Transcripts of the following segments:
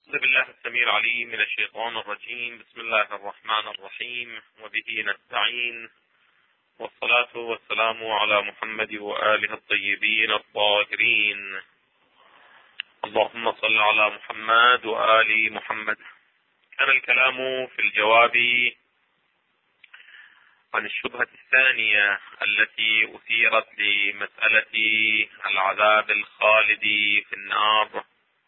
أعوذ بالله السميع العليم من الشيطان الرجيم. بسم الله الرحمن الرحيم، وبه نستعين، والصلاة والسلام على محمد وآله الطيبين الطاهرين. اللهم صل على محمد وآل محمد. كان الكلام في الجواب عن الشبهة الثانية التي أثيرت لمسألة العذاب الخالد في النار،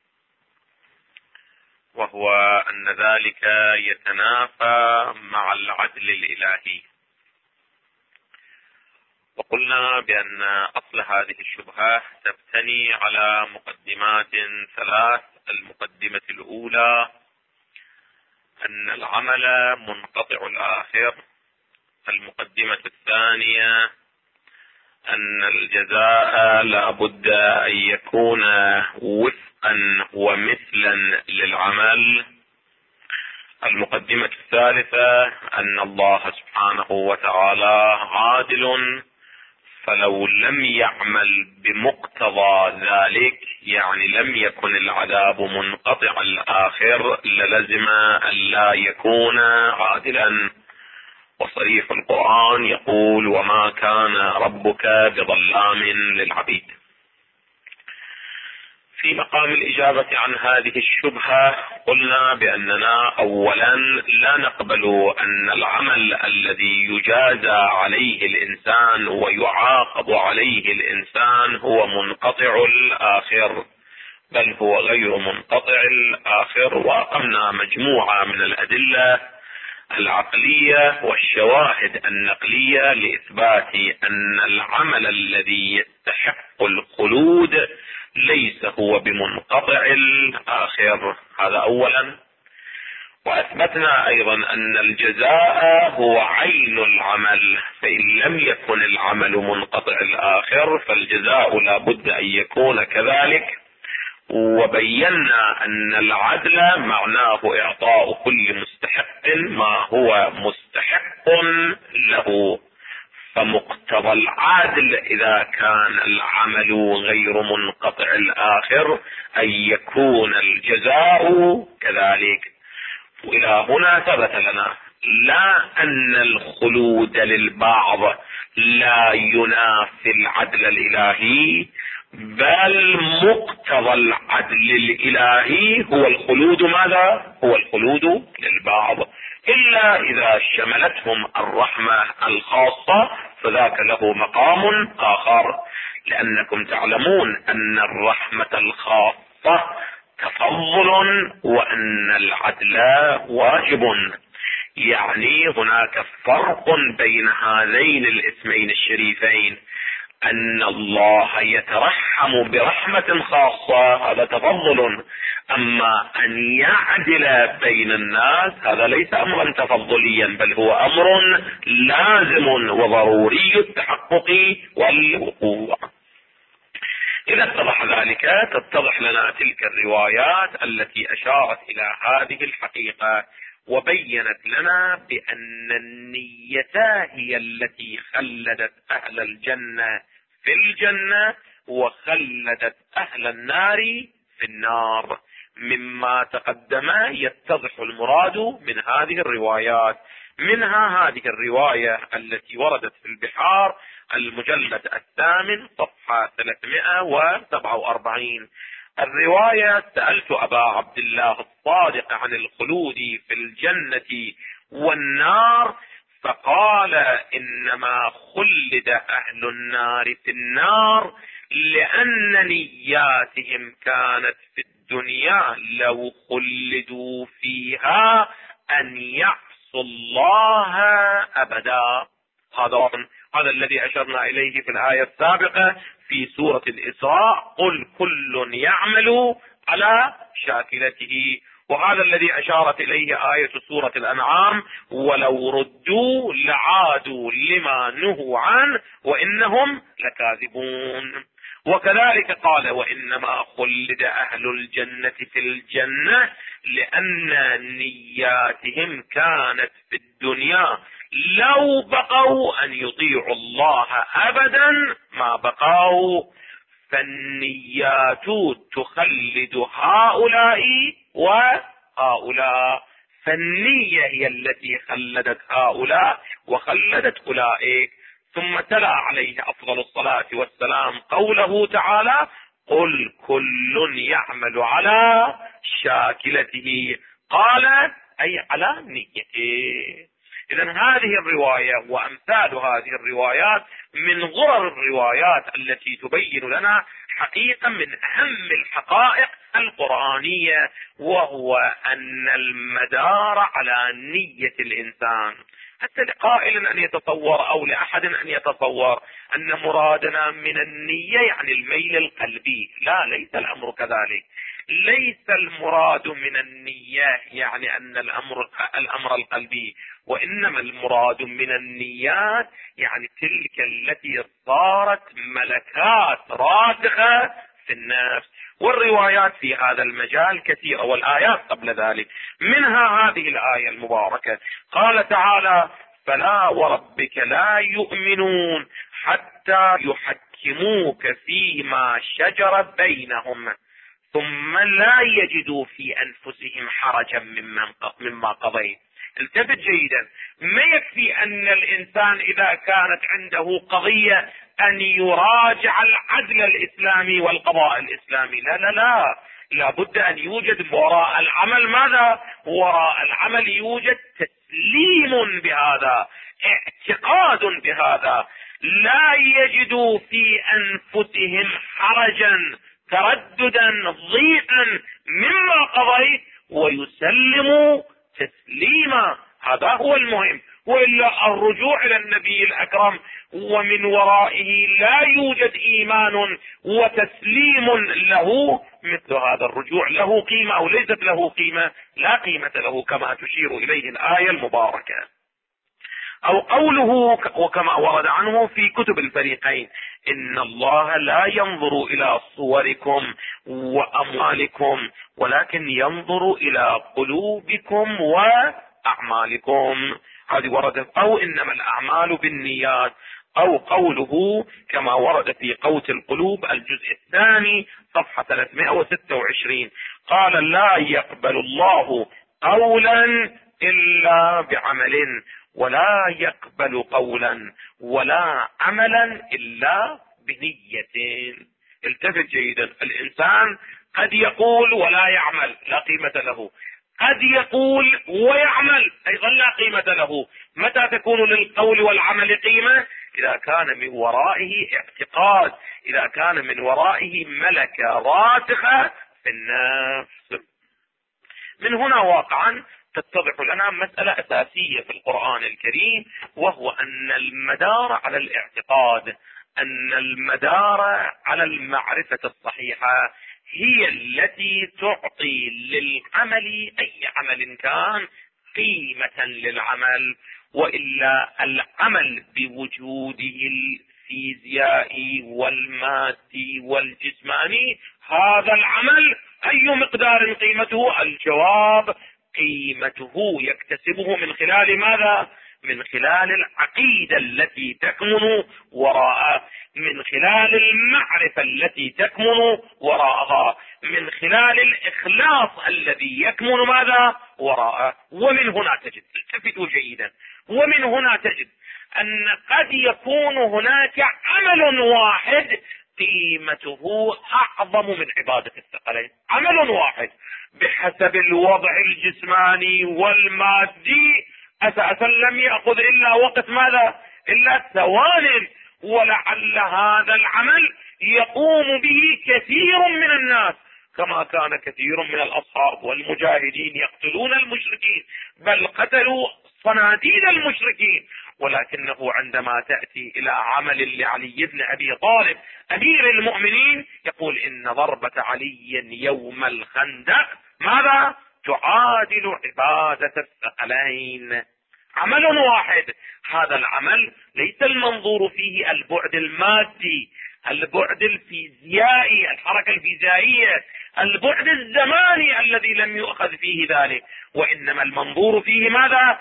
وهو أن ذلك يتنافى مع العدل الإلهي. وقلنا بأن أصل هذه الشبهة تبتني على مقدمات ثلاث. المقدمة الأولى أن العمل منقطع الآخر. المقدمة الثانية أن الجزاء لا بد أن يكون وفقا ومثلا للعمل. المقدمة الثالثة أن الله سبحانه وتعالى عادل، فلو لم يعمل بمقتضى ذلك، يعني لم يكن العذاب منقطع الآخر، للزم أن لا يكون عادلا. وصريح القرآن يقول: وما كان ربك بظلام للعبيد. في مقام الإجابة عن هذه الشبهة قلنا بأننا أولا لا نقبل أن العمل الذي يجازى عليه الإنسان ويعاقب عليه الإنسان هو منقطع الآخر، بل هو غير منقطع الآخر. وأقمنا مجموعة من الأدلة العقلية والشواهد النقلية لإثبات أن العمل الذي يستحق الخلود ليس هو بمنقطع الآخر. هذا أولا. وأثبتنا أيضا أن الجزاء هو عين العمل، فإن لم يكن العمل منقطع الآخر فالجزاء لا بد أن يكون كذلك. وبينا أن العدل معناه إعطاء كل مستحق ما هو مستحق له، فمقتضى العدل إذا كان العمل غير منقطع الآخر أن يكون الجزاء كذلك. وإلى هنا ثبت لنا لا أن الخلود للبعض لا ينافي العدل الإلهي، بل مقتضى العدل الإلهي هو الخلود. ماذا؟ هو الخلود للبعض، إلا إذا شملتهم الرحمة الخاصة فذاك له مقام آخر، لأنكم تعلمون أن الرحمة الخاصة تفضل وأن العدل واجب. يعني هناك فرق بين هذين الاسمين الشريفين، أن الله يترحم برحمة خاصة هذا تفضل، أما أن يعدل بين الناس هذا ليس أمرا تفضليا، بل هو أمر لازم وضروري التحقق والوقوع. إذا اتضح ذلك تتضح لنا تلك الروايات التي أشارت إلى هذه الحقيقة، وبينت لنا بأن النية هي التي خلدت أهل الجنة في الجنة وخلدت أهل النار في النار. مما تقدم يتضح المراد من هذه الروايات. منها هذه الرواية التي وردت في البحار المجلد 8 صفحة 347. الرواية: سألت أبا عبد الله الصادق عن الخلود في الجنة والنار، فقال: إنما خلد أهل النار في النار لأن نياتهم كانت في الدنيا لو خلدوا فيها أن يعصوا الله أبدا. هذا الذي أشرنا إليه في الآية السابقة في سورة الإسراء: قل كل يعمل على شاكلته. وهذا الذي أشارت إليه آية سورة الأنعام: ولو ردوا لعادوا لما نهوا عنه وإنهم لكاذبون. وكذلك قال: وإنما خلد أهل الجنة في الجنة لأن نياتهم كانت في الدنيا لو بقوا أن يطيعوا الله أبدا ما بقوا، فالنيات تخلد هؤلاء وهؤلاء، فالنية هي التي خلدت هؤلاء وخلدت أولئك. ثم تلا عليه أفضل الصلاة والسلام قوله تعالى: قل كل يعمل على شاكلته، قال أي على نيته. إذن هذه الرواية وأمثال هذه الروايات من غرر الروايات التي تبين لنا حقيقة من أهم الحقائق القرآنية، وهو أن المدار على نية الإنسان. حتى لقائل أن يتصور أو لأحد أن يتصور أن مرادنا من النية يعني الميل القلبي، لا، ليس الأمر كذلك. ليس المراد من النية يعني أن الأمر القلبي، وإنما المراد من النيات يعني تلك التي صارت ملكات راسخة في النفس. والروايات في هذا المجال كثيرة، والآيات قبل ذلك، منها هذه الآية المباركة. قال تعالى: فلا وربك لا يؤمنون حتى يحكموك فيما شجر بينهم ثم لا يجدوا في أنفسهم حرجا مما قضيت. التفت جيدا، ما يكفي أن الإنسان إذا كانت عنده قضية أن يراجع العدل الإسلامي والقضاء الإسلامي، لا لا لا، لابد أن يوجد وراء العمل ماذا؟ وراء العمل يوجد تسليم بهذا، اعتقاد بهذا، لا يجدوا في أنفسهم حرجا، ترددا، ضيقا مما قضيت، ويسلموا تسليما. هذا هو المهم، وإلا الرجوع إلى النبي الأكرم ومن ورائه لا يوجد إيمان وتسليم له، مثل هذا الرجوع له قيمة أو ليست له قيمة؟ لا قيمة له، كما تشير إليه الآية المباركة. أو قوله وكما ورد عنه في كتب الفريقين: إن الله لا ينظر إلى صوركم وأموالكم ولكن ينظر إلى قلوبكم وأعمالكم. هذه وردت. أو إنما الأعمال بالنيات. أو قوله كما ورد في قوت القلوب الجزء الثاني صفحة 326: قال: لا يقبل الله قولا إلا بعمل، ولا يقبل قولا ولا عملا إلا بنية. التفت جيدا، الإنسان قد يقول ولا يعمل، لا قيمة له. قد يقول ويعمل، أيضا لا قيمة له. متى تكون للقول والعمل قيمة؟ إذا كان من ورائه اعتقاد، إذا كان من ورائه ملكة راسخة في النفس. من هنا واقعا تتضح لنا مسألة أساسية في القرآن الكريم، وهو أن المدار على الاعتقاد، أن المدار على المعرفة الصحيحة هي التي تعطي للعمل أي عمل كان قيمة للعمل. وإلا العمل بوجوده الفيزيائي والمادي والجسماني، هذا العمل أي مقدار قيمته؟ الجواب: قيمته يكتسبه من خلال ماذا؟ من خلال العقيدة التي تكمن وراءه، من خلال المعرفة التي تكمن وراءها، من خلال الإخلاص الذي يكمن ماذا؟ وراءه. ومن هنا تجد، التفتوا جيدا، ومن هنا تجد أن قد يكون هناك عمل واحد قيمته أعظم من عبادة الثقلين. عمل واحد بحسب الوضع الجسماني والمادي أساسا لم يأخذ إلا وقت ماذا؟ إلا ثوان، ولعل هذا العمل يقوم به كثير من الناس، كما كان كثير من الأصحاب والمجاهدين يقتلون المشركين، بل قتلوا صناديد المشركين. ولكنه عندما تأتي إلى عمل لعلي بن أبي طالب أمير المؤمنين يقول: إن ضربة علي يوم الخندق ماذا؟ تعادل عبادة الثقلين. عمل واحد، هذا العمل ليس المنظور فيه البعد المادي، البعد الفيزيائي، الحركة الفيزيائية، البعد الزماني الذي لم يؤخذ فيه ذلك، وإنما المنظور فيه ماذا؟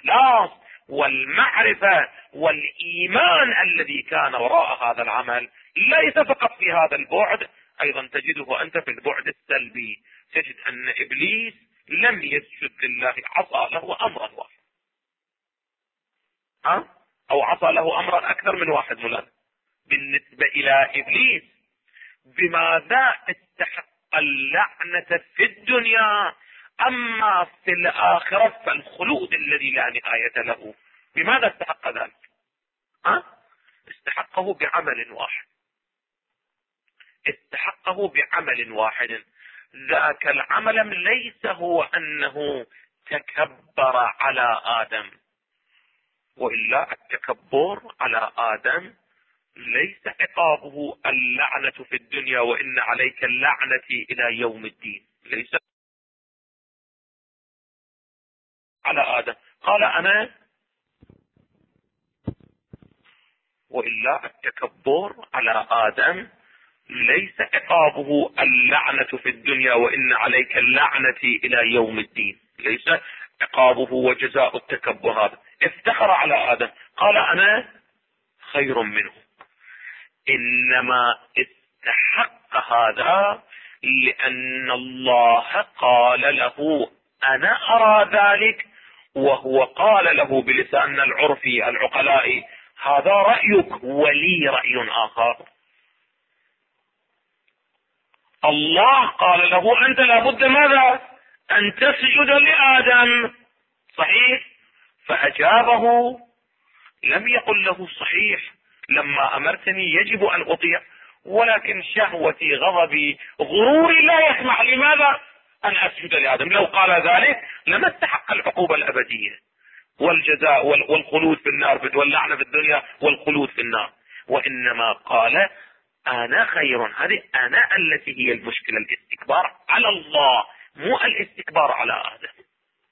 الإخلاص والمعرفة والإيمان الذي كان وراء هذا العمل. ليس فقط في هذا البعد، ايضا تجده انت في البعد السلبي، تجد ان ابليس لم يسجد لله، عصى له امرا واحد، او عصى له امرا اكثر من واحد مولانا. بالنسبة الى ابليس بماذا استحق اللعنة في الدنيا، اما في الاخرة فالخلود الذي لا نهاية له، بماذا استحق ذلك؟ استحقه بعمل واحد، استحقه بعمل واحد. ذاك العمل ليس هو انه تكبر على ادم، والا التكبر على ادم ليس عقابه اللعنة في الدنيا وان عليك اللعنة الى يوم الدين، ليس على ادم قال انا، والا التكبر على ادم ليس عقابه اللعنة في الدنيا وان عليك اللعنة الى يوم الدين، ليس عقابه وجزاء التكبر هذا. افتخر على ادم قال انا خير منه، انما استحق هذا لان الله قال له انا ارى ذلك، وهو قال له بلسان العرفي العقلاء هذا رأيك ولي رأي اخر. الله قال له انت لابد ماذا؟ ان تسجد لآدم، صحيح؟ فاجابه، لم يقل له صحيح لما امرتني يجب ان اطيع، ولكن شهوتي غضبي غروري لا يسمح لماذا؟ ان اسجد لآدم. لو قال ذلك لما استحق العقوبة الابدية والجزاء والخلود في النار واللعنة في الدنيا والخلود في النار، وانما قال انا خير. هذه انا التي هي المشكلة، الاستكبار على الله مو الاستكبار على آدم.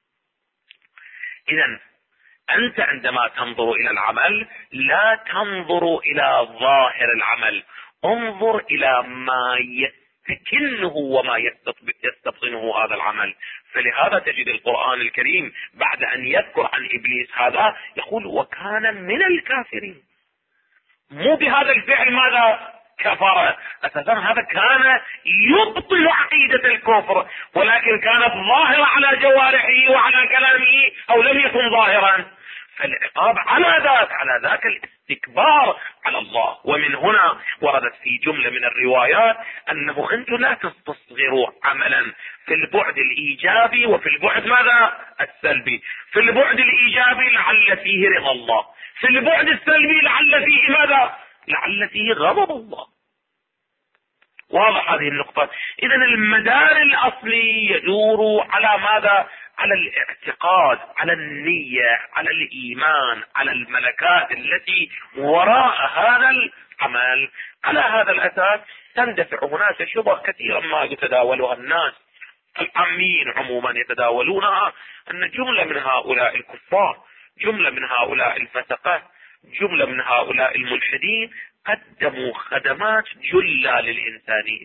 اذا انت عندما تنظر الى العمل لا تنظر الى ظاهر العمل، انظر الى ما يستكنه وما يستبطنه هذا العمل. فلهذا تجد القرآن الكريم بعد ان يذكر عن ابليس هذا يقول وكان من الكافرين، مو بهذا الفعل ماذا؟ كفر. اساسا هذا كان يبطل عقيدة الكفر، ولكن كانت ظاهرة على جوارحه وعلى كلامه، او لم يكن ظاهرا. فالعقاب على ذاك الاستكبار على الله. ومن هنا وردت في جملة من الروايات انه انتم لا تستصغروا عملا في البعد الايجابي وفي البعد ماذا؟ السلبي. في البعد الايجابي لعل فيه رضا الله، في البعد السلبي لعل فيه ماذا؟ لعل فيه غضب الله. واضح هذه النقطة؟ اذا المدار الاصلي يدور على ماذا؟ على الاعتقاد، على النية، على الايمان، على الملكات التي وراء هذا العمل. على هذا الاساس تندفع هناك شبه كثيرا ما يتداولها الناس العامين عموما يتداولونها، ان جملة من هؤلاء الكفار، جملة من هؤلاء الفسقة، جملة من هؤلاء الملحدين قدموا خدمات جلة للإنسانية.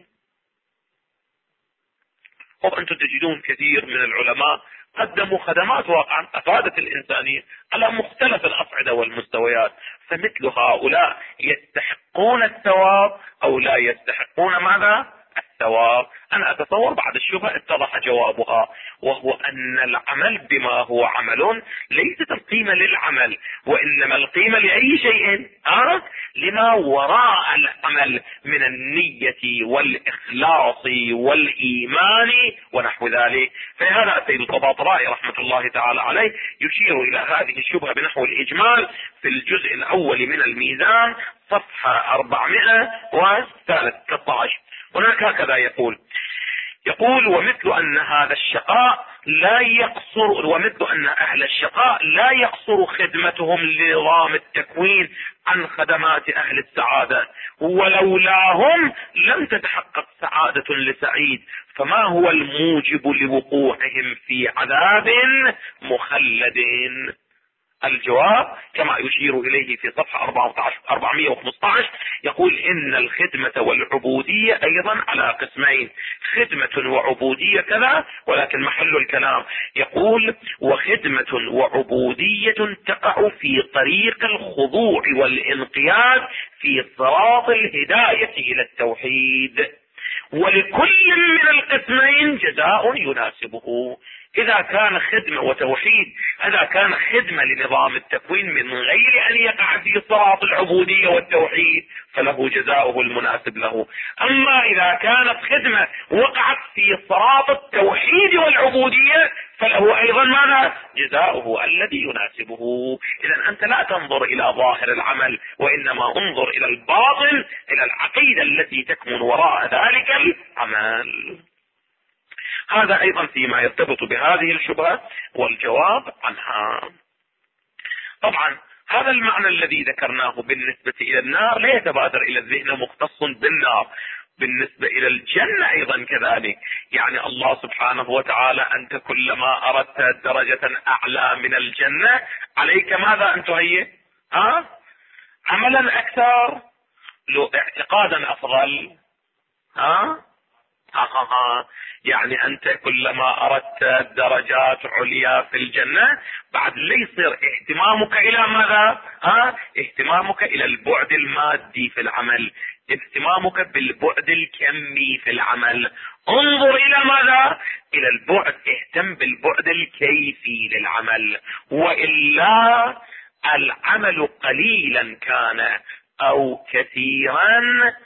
وأنتم تجدون كثير من العلماء قدموا خدمات واقعا أفادت الإنسانية على مختلف الأصعدة والمستويات. فمثل هؤلاء يستحقون الثواب أو لا يستحقون ماذا؟ الثواب. أنا أتصور بعد الشبهة اتضح جوابها، وهو أن العمل بما هو عمل ليست القيمة للعمل، وإنما القيمة لأي شيء؟ لما وراء العمل من النية والإخلاص والإيمان ونحو ذلك. فهذا السيد الطباطبائي رحمة الله تعالى عليه يشير إلى هذه الشبهة بنحو الإجمال في الجزء الأول من الميزان صفحة 413. هناك هكذا يقول ومثل أن هذا الشقاء لا يقصر، ومثل أن أهل الشقاء لا يقصر خدمتهم لنظام التكوين عن خدمات أهل السعادة، ولولاهم لم تتحقق سعادة لسعيد، فما هو الموجب لوقوعهم في عذاب مخلد؟ الجواب كما يشير إليه في صفحة 415 يقول إن الخدمة والعبودية أيضا على قسمين، خدمة وعبودية كذا، ولكن محل الكلام يقول وخدمة وعبودية تقع في طريق الخضوع والانقياد في صراط الهداية إلى التوحيد، ولكل من القسمين جزاء يناسبه. إذا كان خدمة وتوحيد، إذا كان خدمة لنظام التكوين من غير أن يقع في صراط العبودية والتوحيد فله جزاؤه المناسب له. أما إذا كانت خدمة وقعت في صراط التوحيد والعبودية فله أيضا ماذا؟ جزاؤه الذي يناسبه. إذا أنت لا تنظر إلى ظاهر العمل، وإنما انظر إلى الباطن، إلى العقيدة التي تكمن وراء ذلك العمل. هذا أيضا فيما يرتبط بهذه الشبهة والجواب عنها. طبعا هذا المعنى الذي ذكرناه بالنسبة إلى النار لا يتبادر إلى الذهن مختص بالنار، بالنسبة إلى الجنة أيضا كذلك. يعني الله سبحانه وتعالى أنت كلما أردت درجة أعلى من الجنة عليك ماذا أن تهيئ؟ عملا أكثر، لو اعتقادا أفضل. يعني أنت كلما أردت درجات عليا في الجنة بعد لا يصير اهتمامك إلى ماذا؟ اهتمامك إلى البعد المادي في العمل، اهتمامك بالبعد الكمي في العمل. انظر إلى ماذا؟ إلى البعد، اهتم بالبعد الكيفي للعمل، وإلا العمل قليلا كان أو كثيرا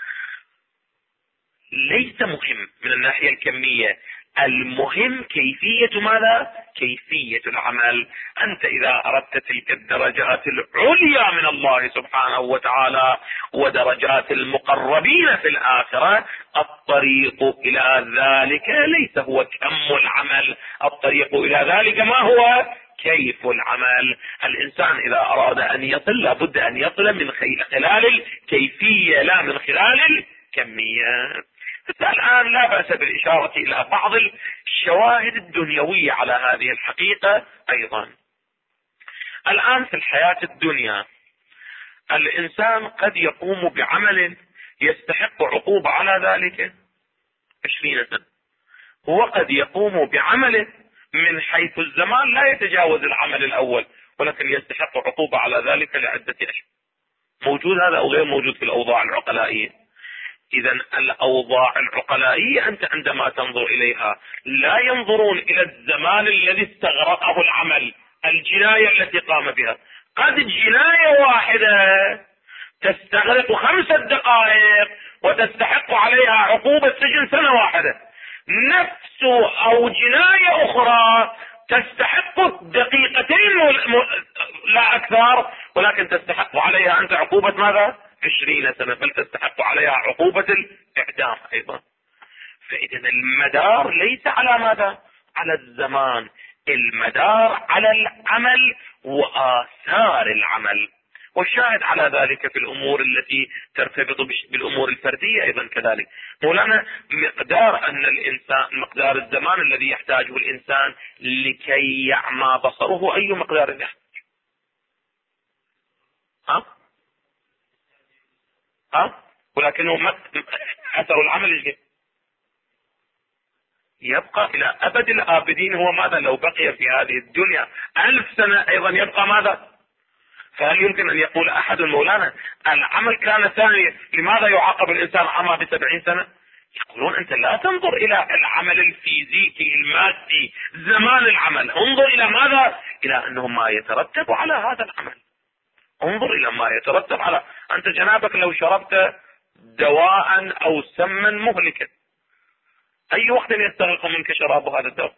ليس مهم من الناحية الكمية، المهم كيفية ماذا؟ كيفية العمل. أنت إذا أردت تلك الدرجات العليا من الله سبحانه وتعالى ودرجات المقربين في الآخرة، الطريق إلى ذلك ليس هو كم العمل، الطريق إلى ذلك ما هو؟ كيف العمل. الإنسان إذا أراد أن يصل لابد أن يصل من خلال الكيفية لا من خلال الكمية. الآن لا بأس بالإشارة إلى بعض الشواهد الدنيوية على هذه الحقيقة أيضا. الآن في الحياة الدنيا الإنسان قد يقوم بعمل يستحق عقوبة على ذلك 20 سنة، وقد يقوم بعمل من حيث الزمان لا يتجاوز العمل الأول ولكن يستحق عقوبة على ذلك لعدة أشهر. موجود هذا أو غير موجود في الأوضاع العقلائية؟ إذا الأوضاع العقلائية أنت عندما تنظر إليها لا ينظرون إلى الزمان الذي استغرقه العمل، الجناية التي قام بها. قد جناية واحدة تستغرق 5 دقائق وتستحق عليها عقوبة سجن 1 سنة، نفس أو جناية أخرى تستحق 2 دقيقتين لا أكثر، ولكن تستحق عليها أنت عقوبة ماذا؟ 20 سنة، بل تستحق عليها عقوبة الإعدام أيضا. فإذا المدار ليس على ماذا؟ على الزمان، المدار على العمل وآثار العمل. والشاهد على ذلك في الأمور التي ترتبط بالأمور الفردية أيضا كذلك. مولانا مقدار أن الإنسان، مقدار الزمان الذي يحتاجه الإنسان لكي يعمى بصره أي مقدار يحتاج؟ ولكنه أثر العمل يبقى إلى أبد الآبدين. هو ماذا لو بقي في هذه الدنيا 1000 سنة أيضا يبقى ماذا؟ فهل يمكن أن يقول أحد مولانا العمل كان ثاني، لماذا يعاقب الإنسان عمى ب70 سنة؟ يقولون أنت لا تنظر إلى العمل الفيزيكي المادي زمان العمل، انظر إلى ماذا؟ إلى أنه ما يترتب على هذا العمل. انظر إلى ما يترتب على، أنت جنابك لو شربت دواء أو سما مهلكا أي وقت يستغرق منك شراب هذا الدواء؟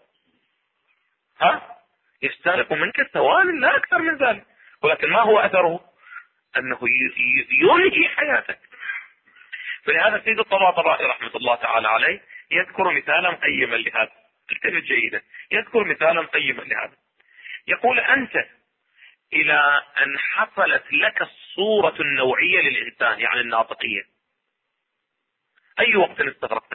يستغرق منك ثوان لا أكثر من ذلك، ولكن ما هو أثره؟ أنه ينهي حياتك. فلهذا سيد الطباطبائي رحمة الله تعالى عليه يذكر مثالا قيما لهذا، التفت جيدا، يذكر مثالا قيما لهذا. يقول أنت إلى أن حصلت لك الصورة النوعية للإنسان يعني الناطقية أي وقت استغرقت؟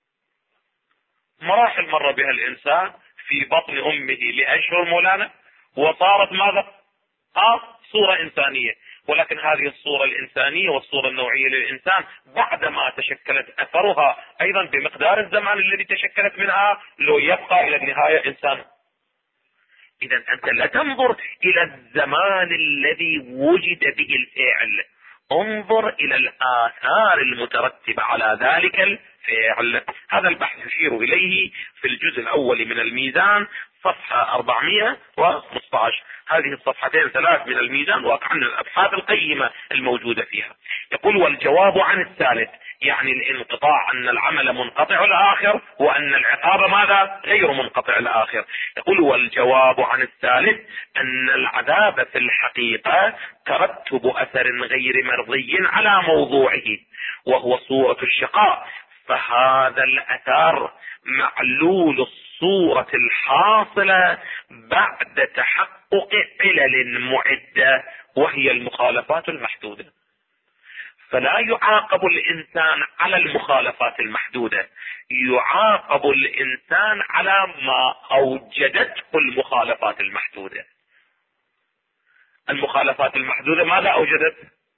مراحل مر بها الإنسان في بطن أمه لأشهر مولانا، وصارت ماذا؟ صورة إنسانية. ولكن هذه الصورة الإنسانية والصورة النوعية للإنسان بعدما تشكلت أثرها أيضا بمقدار الزمان الذي تشكلت منها لو يبقى إلى النهاية إنسان. إذا أنت لا تنظر إلى الزمان الذي وجد به الفعل، انظر إلى الآثار المترتبة على ذلك الفعل. هذا البحث يشير إليه في الجزء الأول من الميزان صفحة 415. هذه الصفحتين 3 من الميزان واقع من الأبحاث القيمة الموجودة فيها. يقول: والجواب عن الثالث، يعني الانقطاع، أن العمل منقطع الآخر وأن العقاب ماذا؟ غير منقطع الآخر. يقول: والجواب عن الثالث أن العذاب في الحقيقة ترتب أثر غير مرضي على موضوعه وهو صورة الشقاء، فهذا الأثر معلول الصورة الحاصلة بعد تحقق علل معدة وهي المخالفات المحدودة. فلا يعاقب الإنسان على المخالفات المحدودة، يعاقب الإنسان على ما أوجدته المخالفات المحدودة. المخالفات المحدودة ماذا أوجدت؟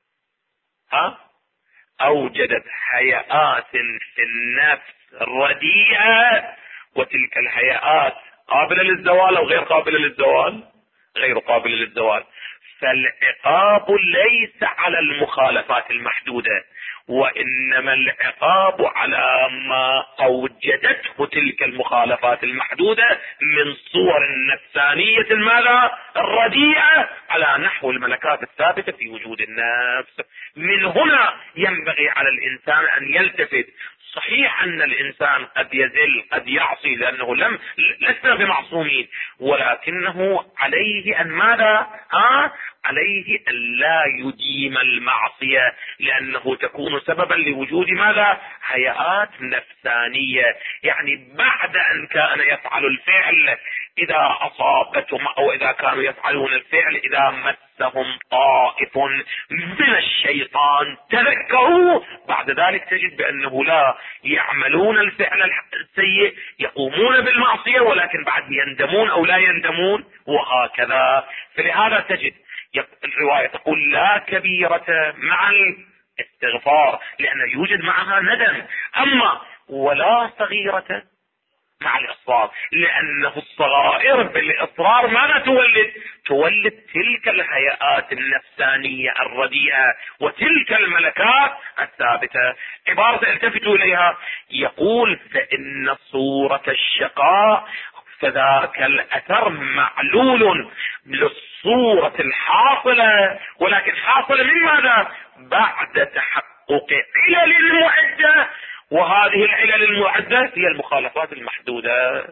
أوجدت هيئات في النفس رديئة، وتلك الهيئات قابلة للزوال أو غير قابلة للزوال؟ غير قابلة للزوال. فالعقاب ليس على المخالفات المحدودة، وإنما العقاب على ما أوجدته تلك المخالفات المحدودة من صور النفسانية ماذا؟ الرديئة، على نحو الملكات الثابتة في وجود النفس. من هنا ينبغي على الإنسان أن يلتفت. صحيح أن الإنسان قد يزل، قد يعصي، لأنه لسنا بمعصومين، ولكنه عليه أن ماذا؟ عليه أن لا يديم المعصية، لأنه تكون سببا لوجود ماذا؟ هيئات نفسانية. يعني بعد أن كان يفعل الفعل، إذا أصابتهم أو إذا كانوا يفعلون الفعل، إذا مسهم طائف من الشيطان تذكروا، بعد ذلك تجد بأنه لا يعملون الفعل السيء، يقومون بالمعصية، ولكن بعد يندمون أو لا يندمون، وهكذا. فلهذا تجد الرواية تقول: لا كبيرة مع الاستغفار، لأن يوجد معها ندم. أما ولا صغيرة مع الإصرار، لأنه الصغائر بالإصرار ماذا تولد تلك الهيئات النفسانية الرديئة وتلك الملكات الثابتة. عبارة التفتوا إليها، يقول: فإن صورة الشقاء فذاك الأثر معلول للصورة الحاصلة، ولكن حاصلة من ماذا؟ بعد تحقق علل المعدة، وهذه العلل المعدة هي المخالفات المحدودة،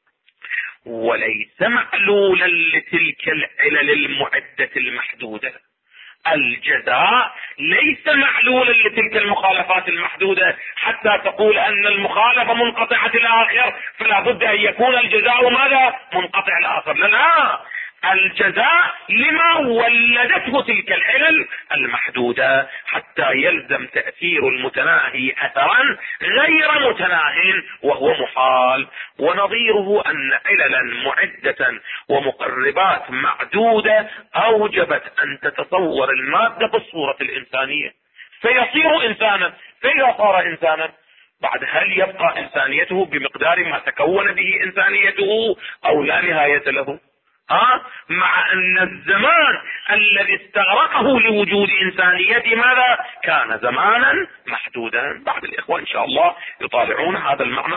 وليس معلولا لتلك العلل المعدة المحدودة. الجزاء ليس معلولا لتلك المخالفات المحدودة حتى تقول أن المخالفة منقطعة الآخر، فلا بد أن يكون الجزاء ماذا؟ منقطع الآخر. لا، الجزاء لما ولدته تلك العلل المحدودة، حتى يلزم تأثير المتناهي أثرا غير متناهٍ وهو محال. ونظيره أن عللا معدة ومقربات معدودة أوجبت أن تتصور المادة بالصورة الإنسانية فيصير إنسانا. فإذا صار إنسانا بعد هل يبقى إنسانيته بمقدار ما تكون به إنسانيته أو لا نهاية له؟ مع أن الزمان الذي استغرقه لوجود إنسانيته ماذا؟ كان زمانا محدودا. بعض الإخوة إن شاء الله يطالعون هذا المعنى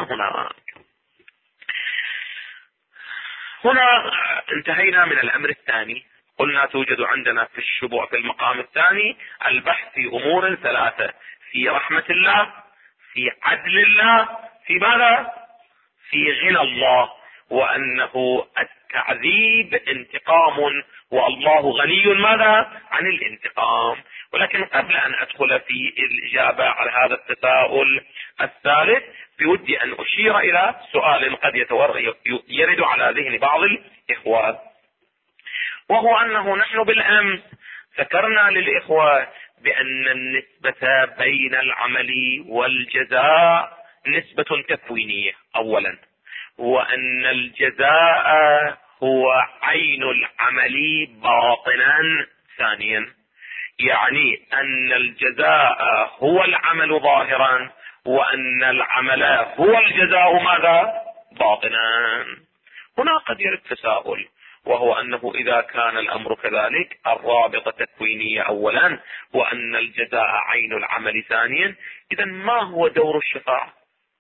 هنا انتهينا من الأمر الثاني. قلنا توجد عندنا في الشبع في المقام الثاني البحث في أمور 3: في رحمة الله، في عدل الله، في ماذا؟ في غنى الله، وأنه التعذيب انتقام، والله غني ماذا؟ عن الانتقام. ولكن قبل أن أدخل في الإجابة على هذا التساؤل الثالث، بودي أن أشير إلى سؤال قد يرد على ذهن بعض الإخوة، وهو أنه نحن بالأمس ذكرنا للإخوة بأن النسبة بين العمل والجزاء نسبة تكوينية أولا، وأن الجزاء هو عين العمل باطنا ثانيا، يعني أن الجزاء هو العمل ظاهرا، وأن العمل هو الجزاء ماذا؟ باطنا. هنا قد يرد تساؤل، وهو أنه إذا كان الأمر كذلك، الرابطة تكوينية أولا وأن الجزاء عين العمل ثانيا، إذا ما هو دور الشفاعة؟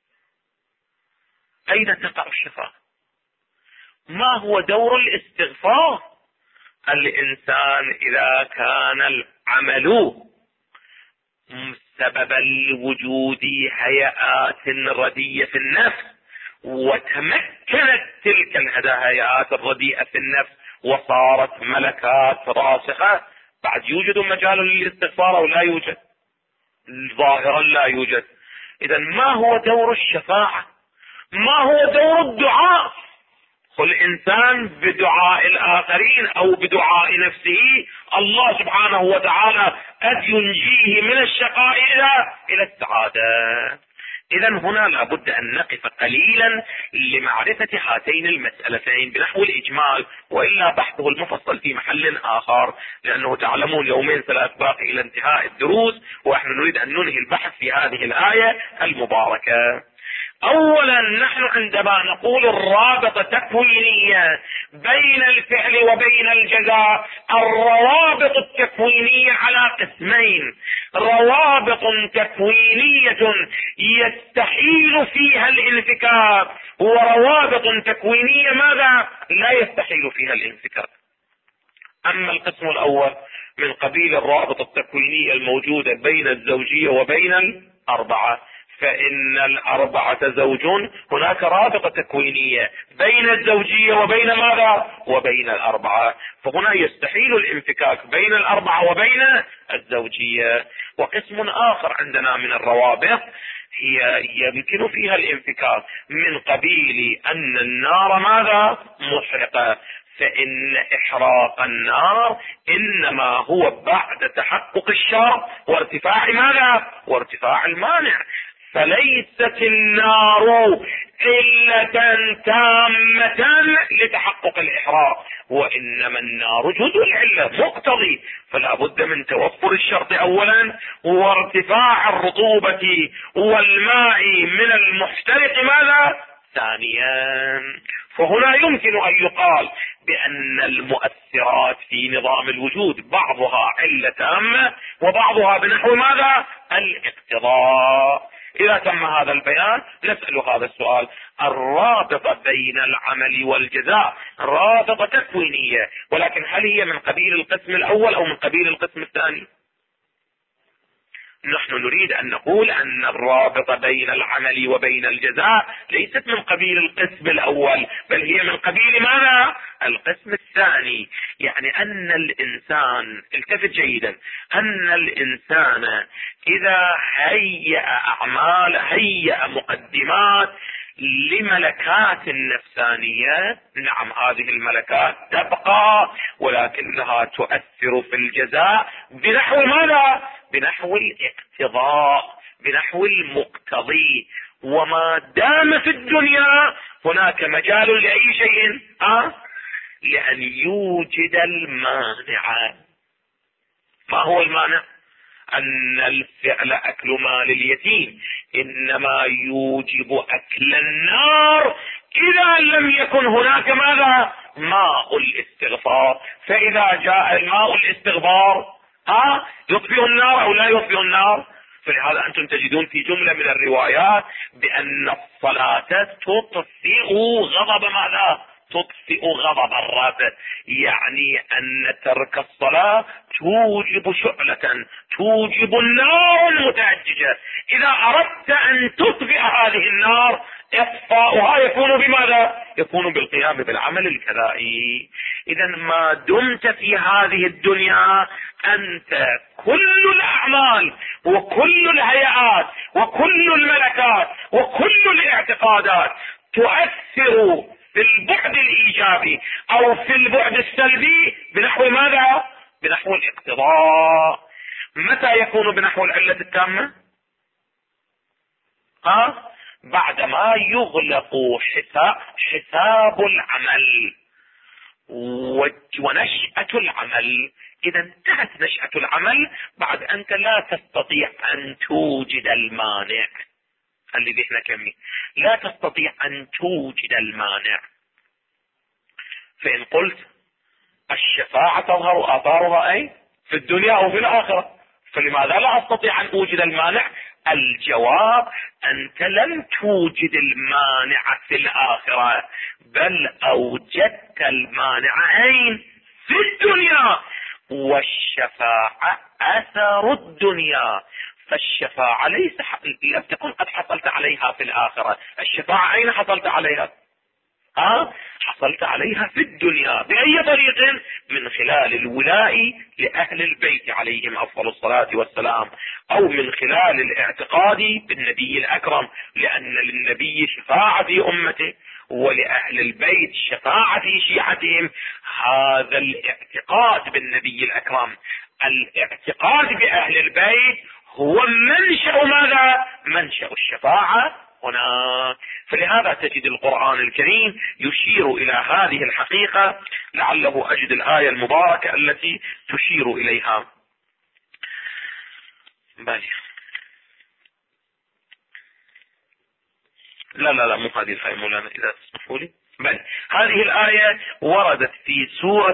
أين تقع الشفاعة؟ ما هو دور الاستغفار؟ الإنسان إذا كان العمل سببا لوجود هيئات رديئة في النفس، وتمكنت تلك الهيئات الرديئة في النفس وصارت ملكات راسخة، بعد يوجد مجال للاستغفار أو لا يوجد؟ ظاهرا لا يوجد. إذا ما هو دور الشفاعة؟ ما هو دور الدعاء؟ الإنسان بدعاء الآخرين أو بدعاء نفسه الله سبحانه وتعالى قد ينجيه من الشقاء إلى السعادة. إذا هنا لابد أن نقف قليلا لمعرفة هاتين المسألتين بنحو الإجمال، وإلا بحثه المفصل في محل آخر، لأنه تعلمون يومين ثلاث باقي إلى انتهاء الدروس، ونحن نريد أن ننهي البحث في هذه الآية المباركة. اولا نحن عندما نقول الرابطة تكوينية بين الفعل وبين الجزاء، الروابط التكوينية على قسمين: روابط تكوينية يستحيل فيها الانفكاك، وروابط تكوينية ماذا؟ لا يستحيل فيها الانفكاك. اما القسم الاول من قبيل الرابطة التكوينية الموجودة بين الزوجية وبين الأربعة، فإن الأربعة زوج، هناك رابطة تكوينية بين الزوجية وبين ماذا؟ وبين الأربعة، فهنا يستحيل الانفكاك بين الأربعة وبين الزوجية. وقسم آخر عندنا من الروابط هي يمكن فيها الانفكاك من قبيل أن النار ماذا؟ محرقة، فإن إحراق النار إنما هو بعد تحقق الشر وارتفاع ماذا؟ وارتفاع المانع، فليست النار علة تامة لتحقق الإحراق، وإنما النار جزء العلة مقتضي، فلا بد من توفر الشرط أولا وارتفاع الرطوبة والماء من المحترق ماذا؟ ثانيا. فهنا يمكن أن يقال بأن المؤثرات في نظام الوجود بعضها علة تامة وبعضها بنحو ماذا؟ الاقتضاء. إذا تم هذا البيان نسأل هذا السؤال: الرابطة بين العمل والجزاء رابطة تكوينية، ولكن هل هي من قبيل القسم الأول أو من قبيل القسم الثاني؟ نحن نريد أن نقول أن الرابطة بين العمل وبين الجزاء ليست من قبيل القسم الأول، بل هي من قبيل ماذا؟ القسم الثاني. يعني أن الإنسان، التفت جيدا، أن الإنسان إذا هيأ مقدمات لملكات النفسانية، نعم هذه الملكات تبقى ولكنها تؤثر في الجزاء بنحو ماذا؟ بنحو الاقتضاء، بنحو المقتضي. وما دام في الدنيا هناك مجال لأي شيء لأن يوجد المانع. ما هو المانع؟ أن الفعل أكل مال اليتيم إنما يوجب أكل النار إذا لم يكن هناك ماذا؟ ماء الاستغفار. فإذا جاء الماء الاستغفار يطفئ النار أو لا يطفئ النار؟ فلهذا أنتم تجدون في جملة من الروايات بأن الصلاة تطفئ غضب ماذا؟ تطفئ غضب الرب، يعني أن ترك الصلاة توجب شعلة، توجب النار المتأججة. إذا أردت أن تطفئ هذه النار إطفاؤها يكون بماذا؟ يكون بالقيام بالعمل الكذائي. إذا ما دمت في هذه الدنيا أنت كل الأعمال وكل الهيئات وكل الملكات وكل الاعتقادات تؤثر في البعد الإيجابي أو في البعد السلبي بنحو ماذا؟ بنحو الاقتضاء. متى يكون بنحو العلة التامة؟ بعدما يغلق حساب العمل. ونشأة العمل. إذا انتهت نشأة العمل بعد أنت لا تستطيع أن توجد المانع. خلي ذهننا كمي، لا تستطيع أن توجد المانع. فإن قلت الشفاعة تظهر آثارها أي في الدنيا أو في الآخرة، فلماذا لا أستطيع أن أوجد المانع؟ الجواب أنت لم توجد المانع في الآخرة، بل أوجدت المانع أين؟ في الدنيا. والشفاعة أثر الدنيا، فالشفاعة لم تكن قد حصلت عليها في الآخرة. الشفاعة أين حصلت عليها؟ حصلت عليها في الدنيا. بأي طريق؟ من خلال الولاء لأهل البيت عليهم أفضل الصلاة والسلام، أو من خلال الاعتقاد بالنبي الأكرم، لأن للنبي شفاعة في أمته ولأهل البيت شفاعة في شيعتهم. هذا الاعتقاد بالنبي الأكرم، الاعتقاد بأهل البيت، هو منشأ ماذا؟ منشأ الشفاعة هناك. فلهذا تجد القرآن الكريم يشير إلى هذه الحقيقة. لعله أجد الآية المباركة التي تشير إليها. بل لا مو هذه الآية مولانا إذا تسمحوا لي. بل هذه الآية وردت في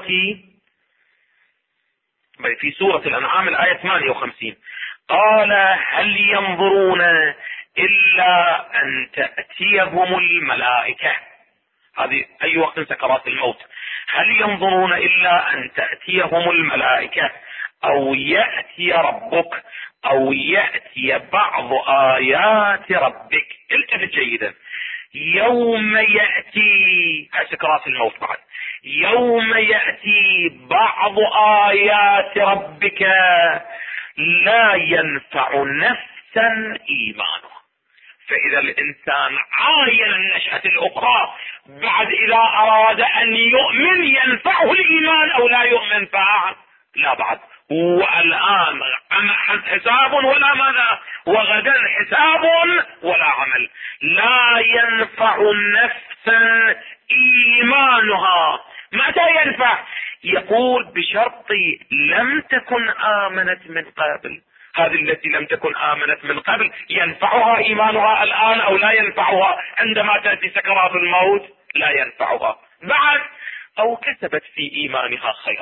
سورة الأنعام الآية 58. قال هل ينظرون إلا أن تأتيهم الملائكة. هذه أي وقت سكرات الموت. هل ينظرون إلا أن تأتيهم الملائكة أو يأتي ربك أو يأتي بعض آيات ربك. التفت جيدا. يوم يأتي سكرات الموت بعد. يوم يأتي بعض آيات ربك لا ينفع نفسا إيمانها. فإذا الإنسان عاين النشأة الأخرى بعد إذا أراد أن يؤمن ينفعه الإيمان أو لا يؤمن لا بعد. والآن حساب ولا ماذا؟ وغدا حساب ولا عمل. لا ينفع نفسا إيمانها. متى ينفع؟ يقول بشرط لم تكن آمنت من قبل. هذه التي لم تكن آمنت من قبل ينفعها إيمانها الآن أو لا ينفعها عندما تأتي سكرات الموت؟ لا ينفعها. بعد أو كسبت في إيمانها خيرا.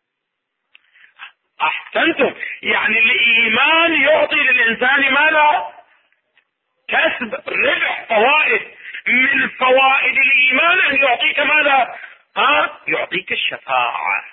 أحسنتم. يعني الإيمان يعطي للإنسان ماذا؟ كسب، ربح، فوائد. من فوائد الإيمان أن يعطيك ماذا؟ يعطيك الشفاعة.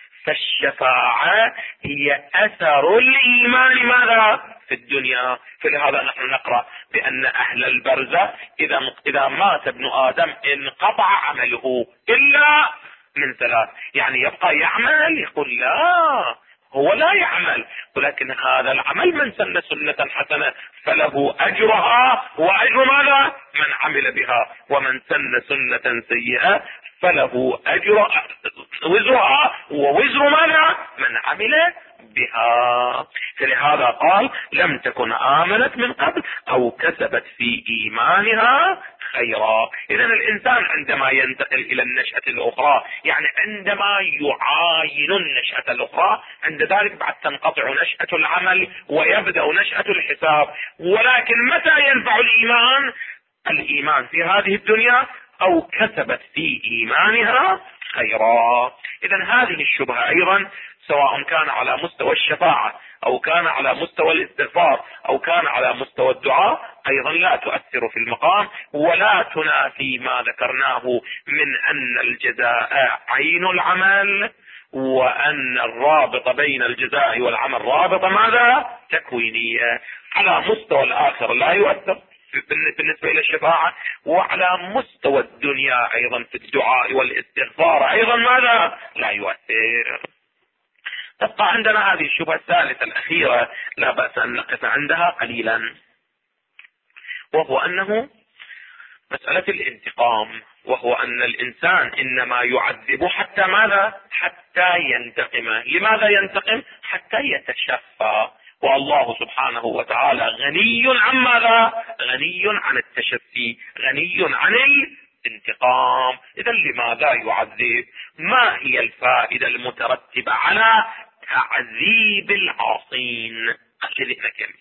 فالشفاعة هي أثر الإيمان ماذا؟ في الدنيا. فلهذا نحن نقرأ بأن أهل البرزة إذا مات ابن آدم انقطع عمله إلا من ثلاث. يعني يبقى يعمل؟ يقول لا، هو لا يعمل، ولكن هذا العمل من سن سنة حسنة فله أجرها وأجر ماذا؟ من عمل بها. ومن سن سنة سيئة فله أجر وزرها ووزر ماذا؟ من عمل بها. فلهذا قال لم تكن آمنت من قبل أو كسبت في إيمانها خيرا. إذن الإنسان عندما ينتقل إلى النشأة الأخرى، يعني عندما يعاين النشأة الأخرى، عند ذلك بعد تنقطع نشأة العمل ويبدأ نشأة الحساب. ولكن متى ينفع الإيمان؟ الإيمان في هذه الدنيا أو كسبت في إيمانها خيرا. إذن هذه الشبهة أيضا سواء كان على مستوى الشفاعة أو كان على مستوى الاستغفار أو كان على مستوى الدعاء أيضا لا تؤثر في المقام ولا تنافي ما ذكرناه من أن الجزاء عين العمل، وأن الرابط بين الجزاء والعمل رابط ماذا؟ تكوينية. على مستوى الآخر لا يؤثر بالنسبة إلى الشفاعة، وعلى مستوى الدنيا أيضا في الدعاء والاستغفار أيضا ماذا؟ لا يؤثر. تبقى عندنا هذه الشبهة الثالثة الأخيرة لا بأس أن نقف عندها قليلا، وهو أنه مسألة الانتقام، وهو أن الإنسان إنما يعذب حتى ماذا؟ حتى ينتقم. لماذا ينتقم؟ حتى يتشفى. والله سبحانه وتعالى غني عن ماذا؟ غني عن التشفي، غني عن انتقام. إذا لماذا يعذب؟ ما هي الفائدة المترتبة على تعذيب العاصين؟ الذي كمل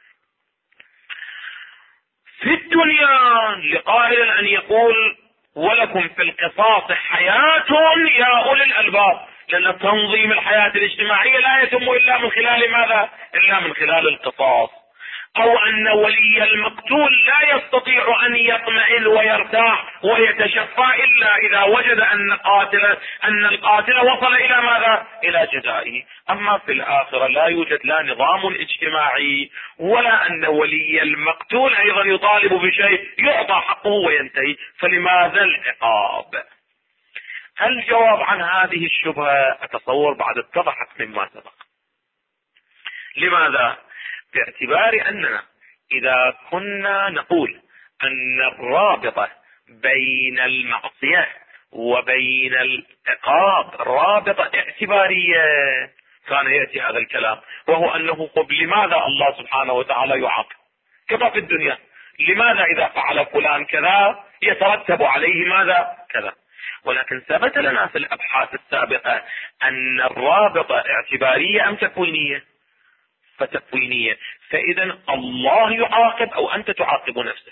في الدنيا لقائل أن يقول ولكم في القصاص حياة يا أولي الألباب، لأن تنظيم الحياة الاجتماعية لا يتم إلا من خلال ماذا؟ إلا من خلال القصاص. أو أن ولي المقتول لا يستطيع أن يطمئن ويرتاح ويتشفى إلا إذا وجد أن القاتل وصل إلى ماذا؟ إلى جزائه. أما في الآخرة لا يوجد لا نظام اجتماعي ولا أن ولي المقتول أيضا يطالب بشيء، يعطى حقه وينتهي. فلماذا العقاب؟ الجواب عن هذه الشبهة أتصور بعد اتضحت مما سبق. لماذا؟ باعتبار أننا إذا كنا نقول أن الرابطة بين المعصية وبين العقاب رابطة اعتبارية كان يأتي هذا الكلام، وهو أنه لماذا الله سبحانه وتعالى يعاقب كما في الدنيا؟ لماذا إذا فعل فلان كذا يترتب عليه ماذا؟ كذا. ولكن ثبت لنا في الأبحاث السابقة أن الرابطة اعتبارية أم تكوينية؟ فتكوينية. فإذا الله يعاقب أو أنت تعاقب نفسك.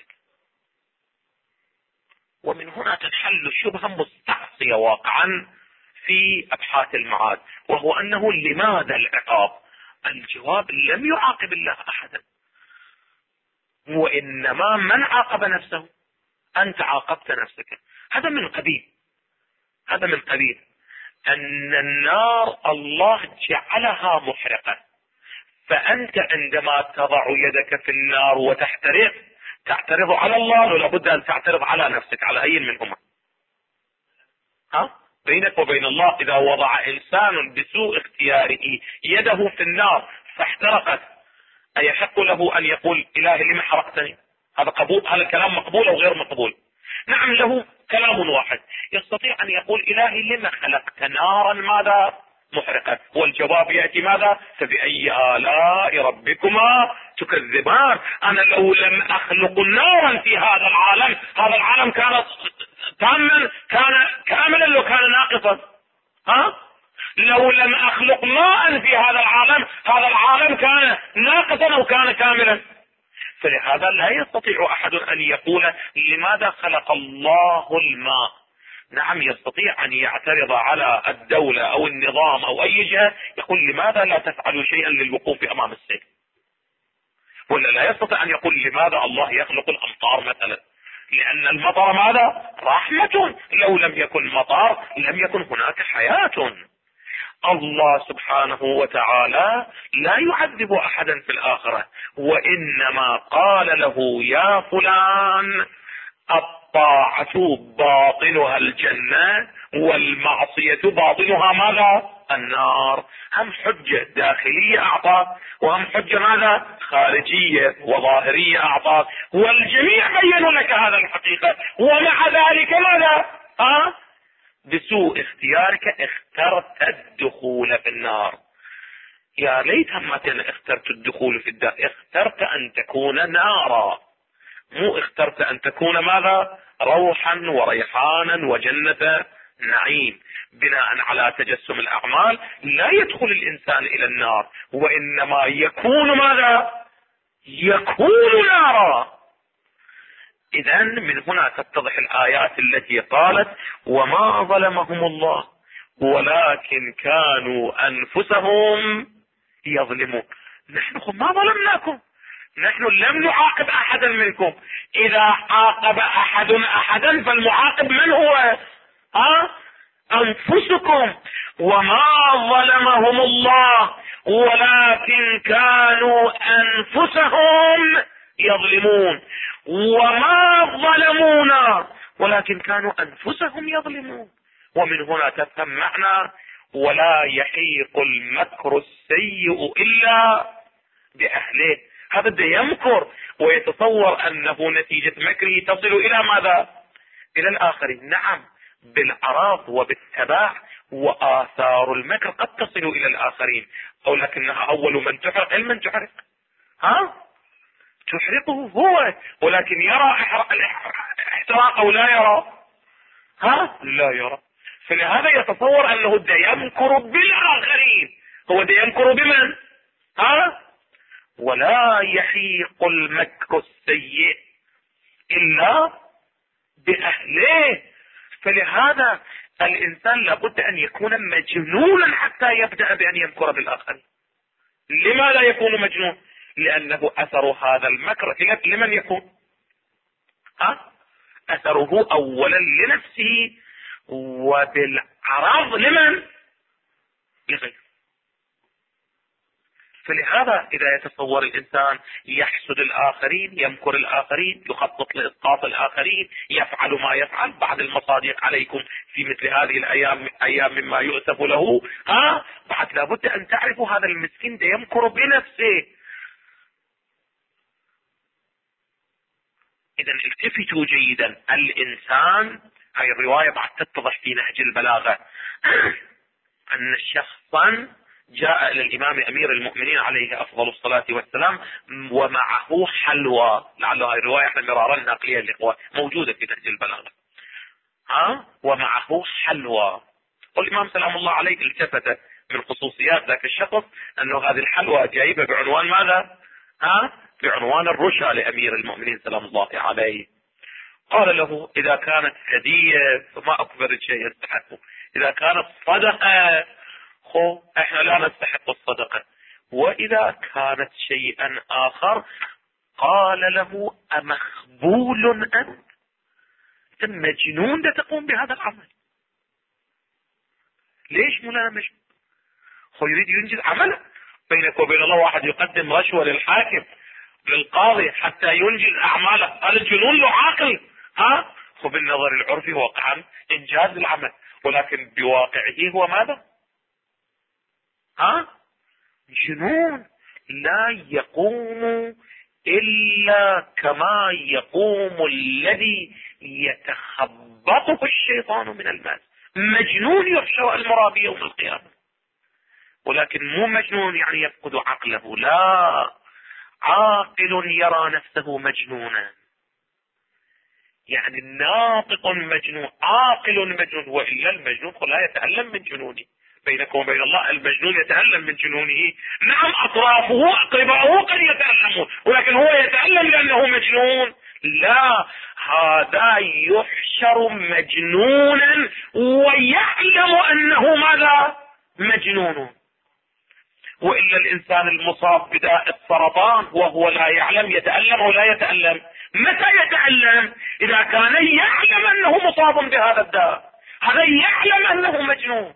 ومن هنا تنحل شبهة مستعصية واقعا في أبحاث المعاد، وهو أنه لماذا العقاب؟ الجواب لم يعاقب الله أحدا، وإنما من عاقب نفسه. أنت عاقبت نفسك. هذا من قبيل أن النار الله جعلها محرقة، فأنت عندما تضع يدك في النار وتحترق تعترض على الله ولا بد أن تعترض على نفسك؟ على أي منهما؟ بينك وبين الله. إذا وضع إنسان بسوء اختياره يده في النار فاحترقت، أيحق له أن يقول إلهي لما حرقتني؟ هذا قبول؟ هذا كلام مقبول أو غير مقبول؟ نعم، له كلام واحد، يستطيع أن يقول إلهي لما خلقت نارا ماذا؟ محرقة. والجواب يأتي ماذا؟ فبأي آلاء ربكما تكذبان. أنا لو لم أخلق نارا في هذا العالم كان تاما، كان كاملا لو كان ناقصا. لو لم أخلق ماء في هذا العالم كان ناقصا أو كان كاملا. فلهذا لا يستطيع أحد أن يقول لماذا خلق الله الماء. نعم، يستطيع أن يعترض على الدولة أو النظام أو أي جهة، يقول لماذا لا تفعلوا شيئا للوقوف أمام السيل؟ ولا لا يستطيع أن يقول لماذا الله يخلق الأمطار مثلا؟ لأن المطر ماذا؟ رحمة. لو لم يكن مطر لم يكن هناك حياة. الله سبحانه وتعالى لا يعذب أحدا في الآخرة، وإنما قال له يا فلان الطاعة باطنها الجنة والمعصية باطنها ماذا؟ النار. هم حجة داخلية أعطاك، وهم حجة ماذا؟ خارجية وظاهرية أعطاك، والجميع بيّنوا لك هذا الحقيقة، ومع ذلك ماذا؟ بسوء اختيارك اخترت الدخول في النار. يا ليت همتنا اخترت الدخول في النار، اخترت أن تكون نارا، مو اخترت أن تكون ماذا؟ روحا وريحانا وجنة نعيم. بناء على تجسم الأعمال لا يدخل الإنسان إلى النار، وإنما يكون ماذا؟ يكون نارا. إذن من هنا تتضح الآيات التي قالت وما ظلمهم الله ولكن كانوا أنفسهم يظلمون. نحن ما ظلمناكم، نحن لم نعاقب أحدا منكم. إذا عاقب أحدا فالمعاقب من هو؟ أنفسكم. وما ظلمهم الله ولكن كانوا أنفسهم يظلمون. وما ظلمونا ولكن كانوا أنفسهم يظلمون. ومن هنا تفهم معنى ولا يحيق المكر السيء إلا بأهله. هذا بده يمكر ويتصور أنه نتيجة مكره تصل إلى ماذا؟ إلى الآخرين. نعم، بالعراض وبالتباع وآثار المكر قد تصل إلى الآخرين، أو لكنها أول من تحرق من تحرق؟ تحرقه هو، ولكن يرى احتراق أو لا يرى؟ لا يرى. فلهذا يتصور انه دا يمكر بالاخرين. هو دا يمكر بمن؟ ولا يحيق المكر السيء الا باهله. فلهذا الانسان لابد ان يكون مجنونا حتى يبدأ بان يمكر بالاخرين. لما لا يكون مجنون؟ لانه اثر هذا المكر لمن يكون؟ اثره اولا لنفسه، وبالعرض لمن؟ لغيره. فلهذا اذا يتصور الانسان يحسد الاخرين، يمكر الاخرين، يخطط لاسقاط الاخرين، يفعل ما يفعل. بعض المصادق عليكم في مثل هذه الايام مما يؤسف له، بعد لابد ان تعرفوا هذا المسكين ده يمكر بنفسه. اذا التفتوا جيدا. الانسان، هاي الرواية بعد تتضح في نهج البلاغة، ان شخصا جاء الى الامام امير المؤمنين عليه افضل الصلاة والسلام ومعه حلوى. لعل هاي الرواية احنا مرارا ناقلية الاخوة موجودة في نهج البلاغة. ومعه حلوى. والامام سلام الله عليه التفت من خصوصيات ذاك الشخص انه هذه الحلوى جايبة بعنوان ماذا؟ بعنوان الرشا لامير المؤمنين سلام الله عليه. قال له اذا كانت هدية فما اكبر شيء يستحقه، اذا كانت صدقة احنا لا نستحق الصدقة، واذا كانت شيئا اخر قال له امخبول انت مجنون ده تقوم بهذا العمل؟ ليش مولانا مجنون؟ يريد ينجز عمله. بينك وبين الله واحد يقدم رشوة للحاكم للقاضي حتى ينجز اعماله، هذا الجنون له عاقل. بالنظر العرفي واقعا انجاز العمل، ولكن بواقعه هو ماذا؟ جنون لا يقوم الا كما يقوم الذي يتخبطه الشيطان من الماس. مجنون يحشر المرابي يوم القيامة، ولكن مو مجنون يعني يفقد عقله، لا، عاقل يرى نفسه مجنونا، يعني ناطق مجنون، عاقل مجنون. وإلا المجنون لا يتألم من جنونه. بينك وبين الله المجنون يتألم من جنونه. نعم أطرافه أقرباؤه قد يتألمون، ولكن هو يتألم لأنه مجنون؟ لا، هذا يحشر مجنونا ويعلم أنه ماذا؟ مجنون. وإلا الإنسان المصاب بداء السرطان وهو لا يعلم يتألم أو لا يتألم؟ متى يتألم؟ إذا كان يعلم أنه مصاب بهذا الداء، هذا يعلم أنه مجنون.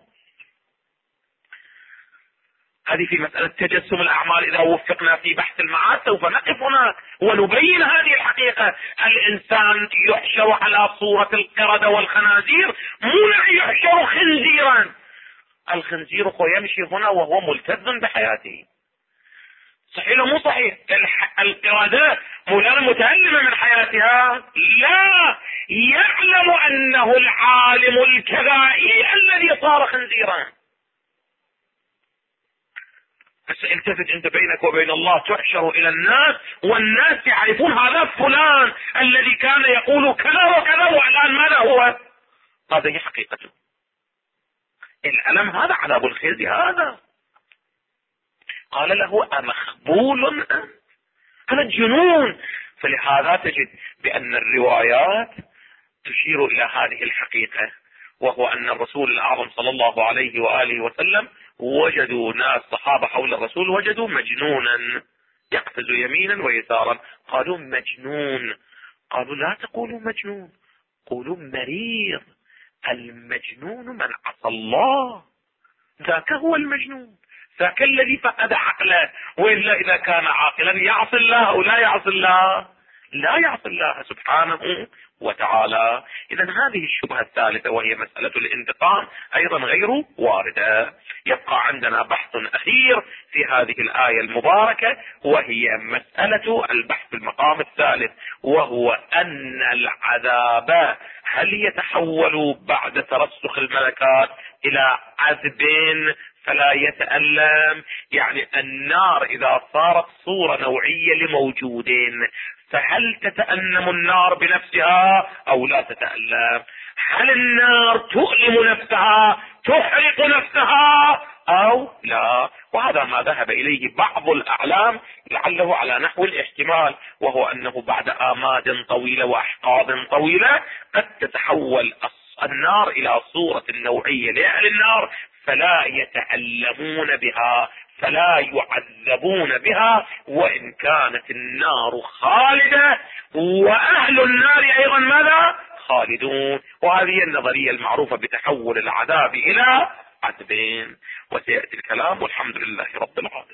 هذه في مسألة تجسم الأعمال. إذا وفقنا في بحث المعاد سوف نقف هناك ونبين هذه الحقيقة. الإنسان يحشر على صورة القردة والخنازير، مو يحشر خنزيرا. الخنزير يمشي هنا وهو ملتذ بحياته. صحيح مو صحيح؟ القردة مولانا متألمة من حياتها؟ لا، يعلم أنه العالم الكذائي الذي صار خنزيرا. بس التفت انت بينك وبين الله، تحشر الى الناس والناس يعرفون هذا فلان الذي كان يقول كذا وكذا والان ماذا هو؟ هذه حقيقته. الألم هذا، عذاب الخزي هذا. قال له أمخبول أنت؟ هذا الجنون. فلهذا تجد بأن الروايات تشير إلى هذه الحقيقة، وهو أن الرسول الأعظم صلى الله عليه وآله وسلم وجدوا ناس صحابة حول الرسول وجدوا مجنونا يقفز يمينا ويسارا، قالوا مجنون. قالوا لا تقولوا مجنون، قولوا مريض. المجنون من عصى الله، ذاك هو المجنون، ذاك الذي فقد عقله. وإلا إذا كان عاقلا يعصي الله أو لا يعصي الله؟ لا يعصي الله سبحانه وتعالى. إذا هذه الشبهة الثالثة وهي مسألة الانتقام أيضا غير واردة. يبقى عندنا بحث أخير في هذه الآية المباركة، وهي مسألة البحث المقام الثالث، وهو أن العذاب هل يتحول بعد ترسخ الملكات إلى عذب فلا يتألم؟ يعني النار إذا صارت صورة نوعية لموجودين، فهل تتألم النار بنفسها أو لا تتألم؟ هل النار تؤلم نفسها تحرق نفسها او لا؟ وهذا ما ذهب اليه بعض الاعلام لعله على نحو الاحتمال، وهو انه بعد اماد طويلة واحقاب طويلة قد تتحول النار الى صورة نوعية لاهل النار، فلا يتألمون بها، فلا يعذبون بها، وان كانت النار خالدة واهل النار ايضا ماذا؟ خالدون. وهذه النظرية المعروفة بتحول العذاب الى عذبين، وسيأتي الكلام، والحمد لله رب العالمين.